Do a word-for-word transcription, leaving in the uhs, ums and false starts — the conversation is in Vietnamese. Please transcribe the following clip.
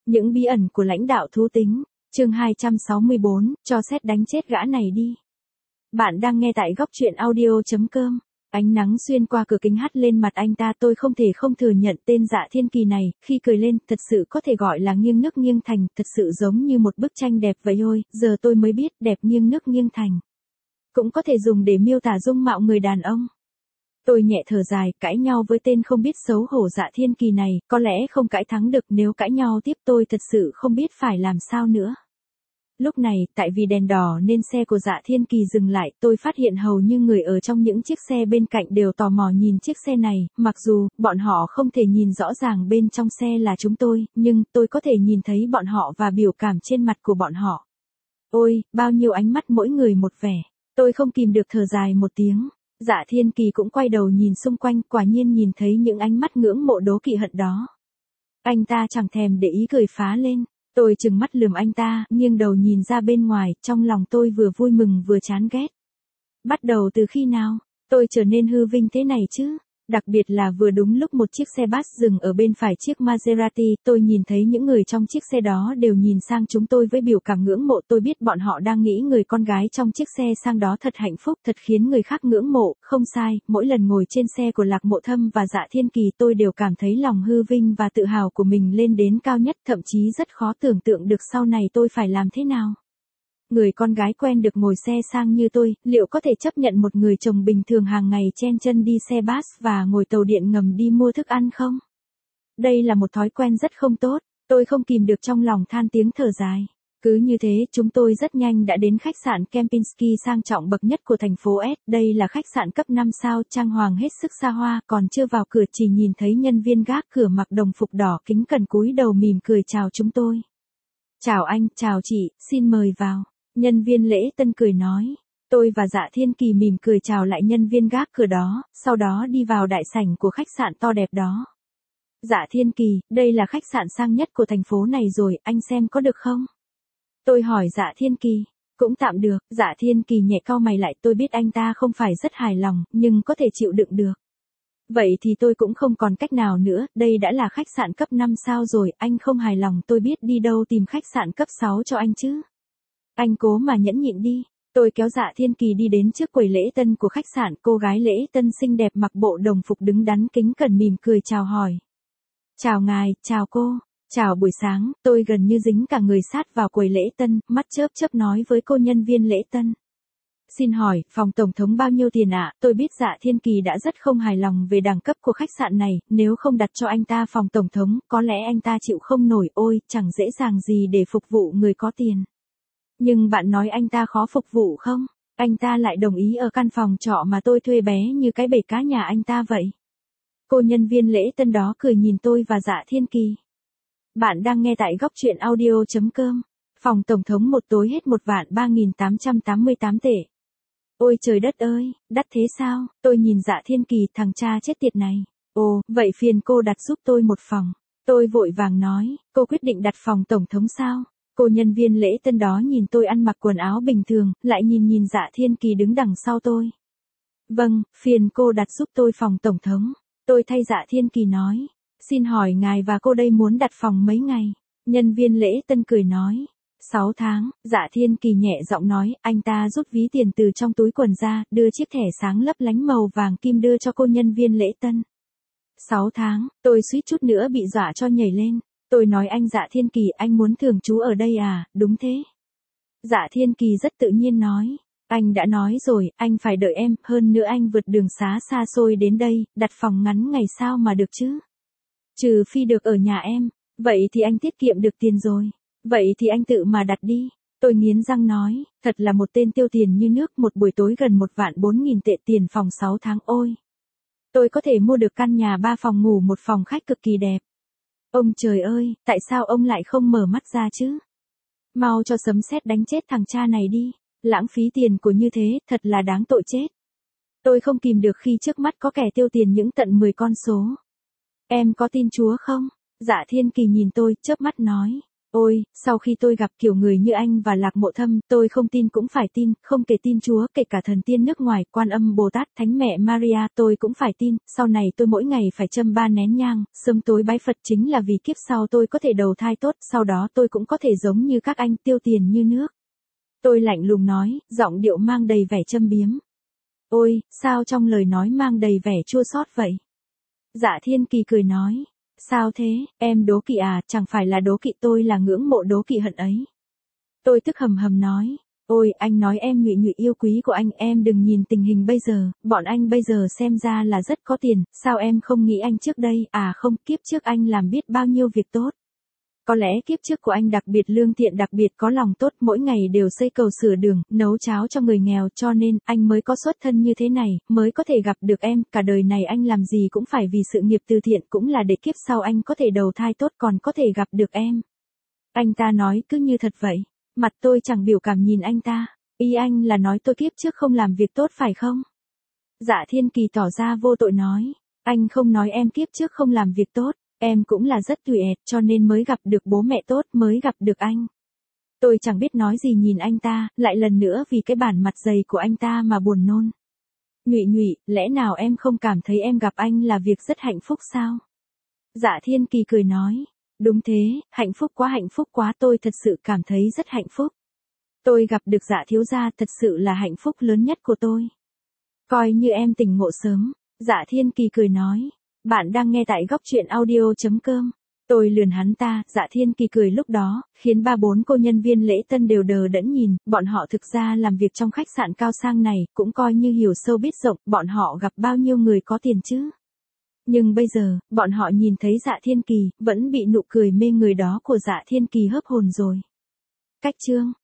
Những bí ẩn của lãnh đạo thú tính, chương hai trăm sáu mươi bốn, cho sét đánh chết gã này đi. Bạn đang nghe tại góc truyện audio.com. Ánh nắng xuyên qua cửa kính hắt lên mặt anh ta, tôi không thể không thừa nhận tên Dạ Thiên Kỳ này, khi cười lên, thật sự có thể gọi là nghiêng nước nghiêng thành, thật sự giống như một bức tranh đẹp vậy ôi, giờ tôi mới biết đẹp nghiêng nước nghiêng thành. Cũng có thể dùng để miêu tả dung mạo người đàn ông. Tôi nhẹ thở dài, cãi nhau với tên không biết xấu hổ Dạ Thiên Kỳ này, có lẽ không cãi thắng được, nếu cãi nhau tiếp tôi thật sự không biết phải làm sao nữa. Lúc này, tại vì đèn đỏ nên xe của Dạ Thiên Kỳ dừng lại, tôi phát hiện hầu như người ở trong những chiếc xe bên cạnh đều tò mò nhìn chiếc xe này, mặc dù, bọn họ không thể nhìn rõ ràng bên trong xe là chúng tôi, nhưng tôi có thể nhìn thấy bọn họ và biểu cảm trên mặt của bọn họ. Ôi, bao nhiêu ánh mắt mỗi người một vẻ, tôi không kìm được thở dài một tiếng. Dạ Thiên Kỳ cũng quay đầu nhìn xung quanh, quả nhiên nhìn thấy những ánh mắt ngưỡng mộ đố kỵ hận đó. Anh ta chẳng thèm để ý cười phá lên. Tôi trừng mắt lườm anh ta, nghiêng đầu nhìn ra bên ngoài, trong lòng tôi vừa vui mừng vừa chán ghét. Bắt đầu từ khi nào, tôi trở nên hư vinh thế này chứ? Đặc biệt là vừa đúng lúc một chiếc xe bus dừng ở bên phải chiếc Maserati, tôi nhìn thấy những người trong chiếc xe đó đều nhìn sang chúng tôi với biểu cảm ngưỡng mộ. Tôi biết bọn họ đang nghĩ người con gái trong chiếc xe sang đó thật hạnh phúc, thật khiến người khác ngưỡng mộ. Không sai, mỗi lần ngồi trên xe của Lạc Mộ Thâm và Dạ Thiên Kỳ tôi đều cảm thấy lòng hư vinh và tự hào của mình lên đến cao nhất, thậm chí rất khó tưởng tượng được sau này tôi phải làm thế nào. Người con gái quen được ngồi xe sang như tôi, liệu có thể chấp nhận một người chồng bình thường hàng ngày chen chân đi xe bus và ngồi tàu điện ngầm đi mua thức ăn không? Đây là một thói quen rất không tốt, tôi không kìm được trong lòng than tiếng thở dài. Cứ như thế, chúng tôi rất nhanh đã đến khách sạn Kempinski sang trọng bậc nhất của thành phố S. Đây là khách sạn cấp năm sao, trang hoàng hết sức xa hoa, còn chưa vào cửa chỉ nhìn thấy nhân viên gác cửa mặc đồng phục đỏ kính cẩn cúi đầu mỉm cười chào chúng tôi. Chào anh, chào chị, xin mời vào. Nhân viên lễ tân cười nói. Tôi và Dạ Thiên Kỳ mỉm cười chào lại nhân viên gác cửa đó, sau đó đi vào đại sảnh của khách sạn to đẹp đó. Dạ Thiên Kỳ, đây là khách sạn sang nhất của thành phố này rồi, anh xem có được không? Tôi hỏi Dạ Thiên Kỳ. Cũng tạm được. Dạ Thiên Kỳ nhẹ cau mày lại, tôi biết anh ta không phải rất hài lòng, nhưng có thể chịu đựng được. Vậy thì tôi cũng không còn cách nào nữa, đây đã là khách sạn cấp năm sao rồi, anh không hài lòng tôi biết đi đâu tìm khách sạn cấp sáu cho anh chứ. Anh cố mà nhẫn nhịn đi. Tôi kéo Dạ Thiên Kỳ đi đến trước quầy lễ tân của khách sạn, cô gái lễ tân xinh đẹp mặc bộ đồng phục đứng đắn kính cẩn mỉm cười chào hỏi. Chào ngài, chào cô, chào buổi sáng, tôi gần như dính cả người sát vào quầy lễ tân, mắt chớp chớp nói với cô nhân viên lễ tân. Xin hỏi, phòng tổng thống bao nhiêu tiền ạ? À? Tôi biết Dạ Thiên Kỳ đã rất không hài lòng về đẳng cấp của khách sạn này, nếu không đặt cho anh ta phòng tổng thống, có lẽ anh ta chịu không nổi, ôi, chẳng dễ dàng gì để phục vụ người có tiền. Nhưng bạn nói anh ta khó phục vụ không? Anh ta lại đồng ý ở căn phòng trọ mà tôi thuê bé như cái bể cá nhà anh ta vậy. Cô nhân viên lễ tân đó cười nhìn tôi và Dạ Thiên Kỳ. Bạn đang nghe tại góc truyện audio.com. Phòng tổng thống một tối hết một vạn ba nghìn tám trăm tám mươi tám tệ. Ôi trời đất ơi, đắt thế sao? Tôi nhìn Dạ Thiên Kỳ, thằng cha chết tiệt này. Ồ, vậy phiền cô đặt giúp tôi một phòng. Tôi vội vàng nói, cô quyết định đặt phòng tổng thống sao? Cô nhân viên lễ tân đó nhìn tôi ăn mặc quần áo bình thường, lại nhìn nhìn Dạ Thiên Kỳ đứng đằng sau tôi. Vâng, phiền cô đặt giúp tôi phòng tổng thống. Tôi thay Dạ Thiên Kỳ nói. Xin hỏi ngài và cô đây muốn đặt phòng mấy ngày? Nhân viên lễ tân cười nói. Sáu tháng, Dạ Thiên Kỳ nhẹ giọng nói, anh ta rút ví tiền từ trong túi quần ra, đưa chiếc thẻ sáng lấp lánh màu vàng kim đưa cho cô nhân viên lễ tân. Sáu tháng, tôi suýt chút nữa bị dọa cho nhảy lên. Tôi nói anh Dạ Thiên Kỳ, anh muốn thường trú ở đây à, đúng thế. Dạ Thiên Kỳ rất tự nhiên nói, anh đã nói rồi, anh phải đợi em, hơn nữa anh vượt đường xá xa xôi đến đây, đặt phòng ngắn ngày sao mà được chứ. Trừ phi được ở nhà em, vậy thì anh tiết kiệm được tiền rồi. Vậy thì anh tự mà đặt đi. Tôi nghiến răng nói, thật là một tên tiêu tiền như nước, một buổi tối gần một vạn bốn nghìn tệ tiền phòng sáu tháng ôi. Tôi có thể mua được căn nhà ba phòng ngủ một phòng khách cực kỳ đẹp. Ông trời ơi, tại sao ông lại không mở mắt ra chứ? Mau cho sấm sét đánh chết thằng cha này đi. Lãng phí tiền của như thế, thật là đáng tội chết. Tôi không kìm được khi trước mắt có kẻ tiêu tiền những tận mười con số. Em có tin Chúa không? Dạ Thiên Kỳ nhìn tôi, chớp mắt nói. Ôi, sau khi tôi gặp kiểu người như anh và Lạc Mộ Thâm, tôi không tin cũng phải tin, không kể tin Chúa, kể cả thần tiên nước ngoài, Quan Âm Bồ Tát, Thánh Mẹ Maria, tôi cũng phải tin, sau này tôi mỗi ngày phải châm ba nén nhang, sớm tối bái Phật chính là vì kiếp sau tôi có thể đầu thai tốt, sau đó tôi cũng có thể giống như các anh tiêu tiền như nước. Tôi lạnh lùng nói, giọng điệu mang đầy vẻ châm biếm. Ôi, sao trong lời nói mang đầy vẻ chua xót vậy? Dạ Thiên Kỳ cười nói. Sao thế, em đố kỵ à, chẳng phải là đố kỵ, tôi là ngưỡng mộ đố kỵ hận ấy. Tôi tức hầm hầm nói. Ôi, anh nói em nhụy nhụy yêu quý của anh, em đừng nhìn tình hình bây giờ, bọn anh bây giờ xem ra là rất có tiền, sao em không nghĩ anh trước đây, à không, kiếp trước anh làm biết bao nhiêu việc tốt. Có lẽ kiếp trước của anh đặc biệt lương thiện, đặc biệt có lòng tốt, mỗi ngày đều xây cầu sửa đường, nấu cháo cho người nghèo, cho nên anh mới có xuất thân như thế này, mới có thể gặp được em, cả đời này anh làm gì cũng phải vì sự nghiệp từ thiện, cũng là để kiếp sau anh có thể đầu thai tốt, còn có thể gặp được em. Anh ta nói cứ như thật vậy, mặt tôi chẳng biểu cảm nhìn anh ta, ý anh là nói tôi kiếp trước không làm việc tốt phải không? Dạ Thiên Kỳ tỏ ra vô tội nói, anh không nói em kiếp trước không làm việc tốt. Em cũng là rất tùy ẹt cho nên mới gặp được bố mẹ tốt, mới gặp được anh. Tôi chẳng biết nói gì nhìn anh ta, lại lần nữa vì cái bản mặt dày của anh ta mà buồn nôn. Nhụy nhụy, lẽ nào em không cảm thấy em gặp anh là việc rất hạnh phúc sao? Dạ Thiên Kỳ cười nói. Đúng thế, hạnh phúc quá, hạnh phúc quá, tôi thật sự cảm thấy rất hạnh phúc. Tôi gặp được Dạ thiếu gia thật sự là hạnh phúc lớn nhất của tôi. Coi như em tỉnh ngộ sớm. Dạ Thiên Kỳ cười nói. Bạn đang nghe tại góc truyện audio chấm com. Tôi lườn hắn ta, Dạ Thiên Kỳ cười lúc đó, khiến ba bốn cô nhân viên lễ tân đều đờ đẫn nhìn, bọn họ thực ra làm việc trong khách sạn cao sang này, cũng coi như hiểu sâu biết rộng, bọn họ gặp bao nhiêu người có tiền chứ. Nhưng bây giờ, bọn họ nhìn thấy Dạ Thiên Kỳ, vẫn bị nụ cười mê người đó của Dạ Thiên Kỳ hớp hồn rồi. Cách chương